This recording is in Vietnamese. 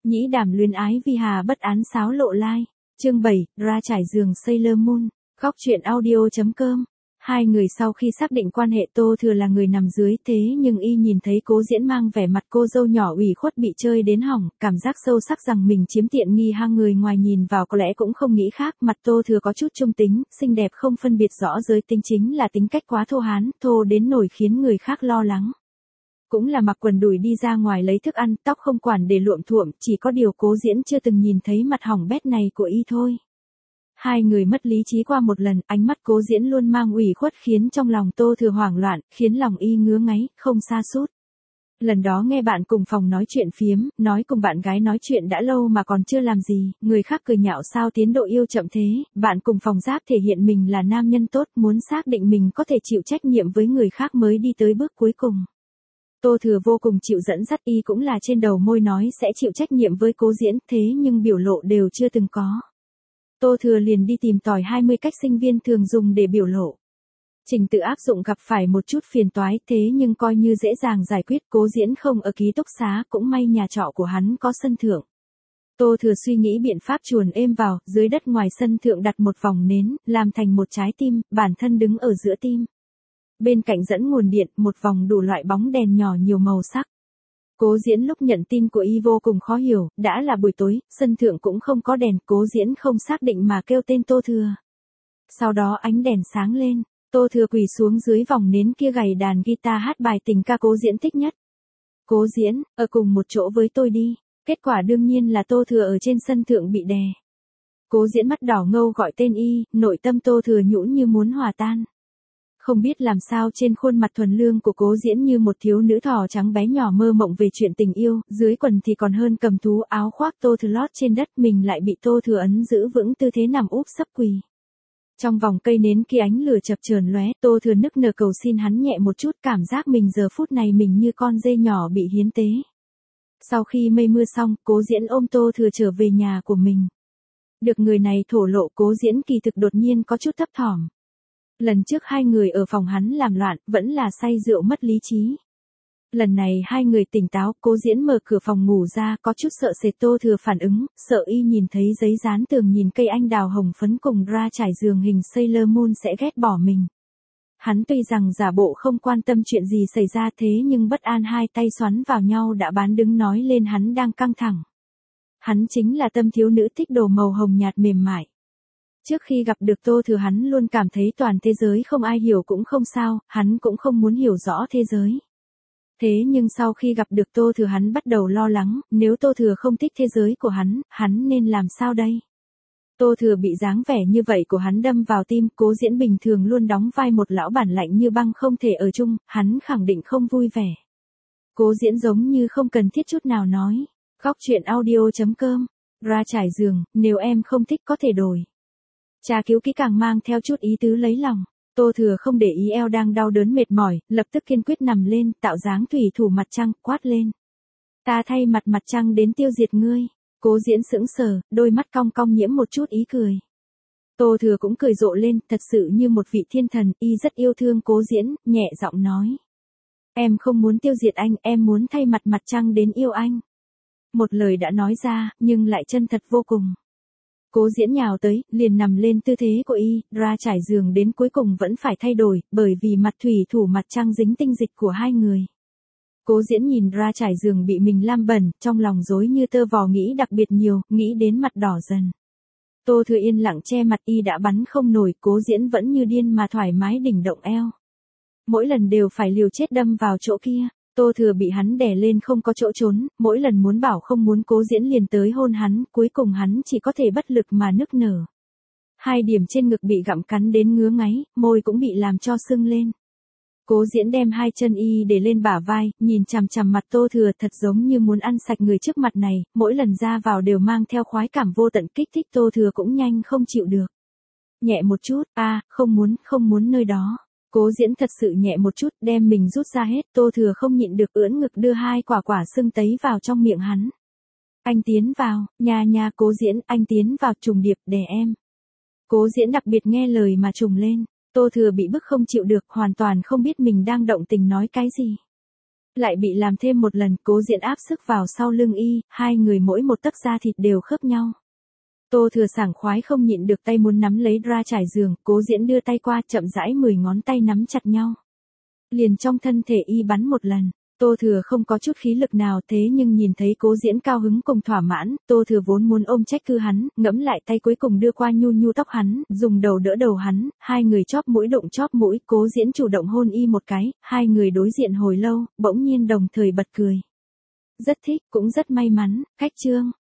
Nhĩ đàm luyến ái vi hà bất án xáo lộ lai. Chương 7, ra trải giường Sailor Moon. Góc truyện audio.com. Hai người sau khi xác định quan hệ Tô Thừa là người nằm dưới thế nhưng y nhìn thấy Cố Diễn mang vẻ mặt cô dâu nhỏ ủy khuất bị chơi đến hỏng, cảm giác sâu sắc rằng mình chiếm tiện nghi ha, người ngoài nhìn vào có lẽ cũng không nghĩ khác, mặt Tô Thừa có chút trung tính, xinh đẹp không phân biệt rõ giới tính, chính là tính cách quá thô hán, thô đến nổi khiến người khác lo lắng. Cũng là mặc quần đùi đi ra ngoài lấy thức ăn, tóc không quản để luộm thuộm, chỉ có điều Cố Diễn chưa từng nhìn thấy mặt hỏng bét này của y thôi. Hai người mất lý trí qua một lần, ánh mắt Cố Diễn luôn mang ủy khuất khiến trong lòng Tô Thừa hoảng loạn, khiến lòng y ngứa ngáy, không sa sút. Lần đó nghe bạn cùng phòng nói chuyện phiếm, nói cùng bạn gái nói chuyện đã lâu mà còn chưa làm gì, người khác cười nhạo sao tiến độ yêu chậm thế, bạn cùng phòng giáp thể hiện mình là nam nhân tốt, muốn xác định mình có thể chịu trách nhiệm với người khác mới đi tới bước cuối cùng. Tô Thừa vô cùng chịu dẫn dắt, y cũng là trên đầu môi nói sẽ chịu trách nhiệm với Cố Diễn, thế nhưng biểu lộ đều chưa từng có. Tô Thừa liền đi tìm tòi 20 cách sinh viên thường dùng để biểu lộ. Trình tự áp dụng gặp phải một chút phiền toái, thế nhưng coi như dễ dàng giải quyết. Cố Diễn không ở ký túc xá, cũng may nhà trọ của hắn có sân thượng. Tô Thừa suy nghĩ biện pháp chuồn êm vào, dưới đất ngoài sân thượng đặt một vòng nến, làm thành một trái tim, bản thân đứng ở giữa tim. Bên cạnh dẫn nguồn điện, một vòng đủ loại bóng đèn nhỏ nhiều màu sắc. Cố Diễn lúc nhận tin của y vô cùng khó hiểu, đã là buổi tối, sân thượng cũng không có đèn, Cố Diễn không xác định mà kêu tên Tô Thừa. Sau đó ánh đèn sáng lên, Tô Thừa quỳ xuống dưới vòng nến kia gảy đàn guitar hát bài tình ca Cố Diễn thích nhất. Cố Diễn, ở cùng một chỗ với tôi đi. Kết quả đương nhiên là Tô Thừa ở trên sân thượng bị đè. Cố Diễn mắt đỏ ngâu gọi tên y, nội tâm Tô Thừa nhũn như muốn hòa tan. Không biết làm sao trên khuôn mặt thuần lương của Cố Diễn như một thiếu nữ thỏ trắng bé nhỏ mơ mộng về chuyện tình yêu, dưới quần thì còn hơn cầm thú, áo khoác Tô Thừa lót trên đất, mình lại bị Tô Thừa ấn giữ vững tư thế nằm úp sấp quỳ. Trong vòng cây nến kia ánh lửa chập chờn lóe, Tô Thừa nức nở cầu xin hắn nhẹ một chút, cảm giác mình giờ phút này mình như con dê nhỏ bị hiến tế. Sau khi mây mưa xong, Cố Diễn ôm Tô Thừa trở về nhà của mình. Được người này thổ lộ, Cố Diễn kỳ thực đột nhiên có chút thấp thỏm. Lần trước hai người ở phòng hắn làm loạn, vẫn là say rượu mất lý trí. Lần này hai người tỉnh táo, Cố Diễn mở cửa phòng ngủ ra, có chút sợ sệt. Tô Thừa phản ứng, sợ y nhìn thấy giấy dán tường nhìn cây anh đào hồng phấn cùng ra trải giường hình Sailor Moon sẽ ghét bỏ mình. Hắn tuy rằng giả bộ không quan tâm chuyện gì xảy ra, thế nhưng bất an hai tay xoắn vào nhau đã bán đứng nói lên hắn đang căng thẳng. Hắn chính là tâm thiếu nữ thích đồ màu hồng nhạt mềm mại. Trước khi gặp được Tô Thừa hắn luôn cảm thấy toàn thế giới không ai hiểu cũng không sao, hắn cũng không muốn hiểu rõ thế giới. Thế nhưng sau khi gặp được Tô Thừa hắn bắt đầu lo lắng, nếu Tô Thừa không thích thế giới của hắn nên làm sao đây? Tô Thừa bị dáng vẻ như vậy của hắn đâm vào tim. Cố Diễn bình thường luôn đóng vai một lão bản lạnh như băng không thể ở chung, hắn khẳng định không vui vẻ. Cố Diễn giống như không cần thiết chút nào nói. Góc truyện audio.com. Ra trải giường, nếu em không thích có thể đổi. Tra cứu kỹ càng mang theo chút ý tứ lấy lòng. Tô Thừa không để ý eo đang đau đớn mệt mỏi, lập tức kiên quyết nằm lên, tạo dáng thủy thủ mặt trăng, quát lên. Ta thay mặt trăng đến tiêu diệt ngươi. Cố Diễn sững sờ, đôi mắt cong cong nhiễm một chút ý cười. Tô Thừa cũng cười rộ lên, thật sự như một vị thiên thần, y rất yêu thương Cố Diễn, nhẹ giọng nói. Em không muốn tiêu diệt anh, em muốn thay mặt trăng đến yêu anh. Một lời đã nói ra, nhưng lại chân thật vô cùng. Cố Diễn nhào tới, liền nằm lên tư thế của y, ra trải giường đến cuối cùng vẫn phải thay đổi, bởi vì mặt thủy thủ mặt trăng dính tinh dịch của hai người. Cố Diễn nhìn ra trải giường bị mình lam bẩn, trong lòng rối như tơ vò, nghĩ đặc biệt nhiều, nghĩ đến mặt đỏ dần. Tô Thừa yên lặng che mặt, y đã bắn không nổi, Cố Diễn vẫn như điên mà thoải mái đỉnh động eo. Mỗi lần đều phải liều chết đâm vào chỗ kia. Tô Thừa bị hắn đè lên không có chỗ trốn, mỗi lần muốn bảo không muốn Cố Diễn liền tới hôn hắn, cuối cùng hắn chỉ có thể bất lực mà nức nở. Hai điểm trên ngực bị gặm cắn đến ngứa ngáy, môi cũng bị làm cho sưng lên. Cố Diễn đem hai chân y để lên bả vai, nhìn chằm chằm mặt Tô Thừa thật giống như muốn ăn sạch người trước mặt này, mỗi lần ra vào đều mang theo khoái cảm vô tận kích thích. Tô Thừa cũng nhanh không chịu được. Nhẹ một chút, không muốn nơi đó. Cố Diễn thật sự nhẹ một chút, đem mình rút ra hết. Tô Thừa không nhịn được ưỡn ngực đưa hai quả sưng tấy vào trong miệng hắn. Anh tiến vào, nha Cố Diễn, anh tiến vào, trùng điệp, đè em. Cố Diễn đặc biệt nghe lời mà trùng lên. Tô Thừa bị bức không chịu được, hoàn toàn không biết mình đang động tình nói cái gì. Lại bị làm thêm một lần, Cố Diễn áp sức vào sau lưng y, hai người mỗi một tấc da thịt đều khớp nhau. Tô Thừa sảng khoái không nhịn được tay muốn nắm lấy dra trải giường, Cố Diễn đưa tay qua chậm rãi 10 ngón tay nắm chặt nhau. Liền trong thân thể y bắn một lần. Tô Thừa không có chút khí lực nào, thế nhưng nhìn thấy Cố Diễn cao hứng cùng thỏa mãn, Tô Thừa vốn muốn ôm trách cứ hắn, ngẫm lại tay cuối cùng đưa qua nhu nhu tóc hắn, dùng đầu đỡ đầu hắn, hai người chóp mũi đụng chóp mũi, Cố Diễn chủ động hôn y một cái, hai người đối diện hồi lâu, bỗng nhiên đồng thời bật cười. Rất thích, cũng rất may mắn, khách trương.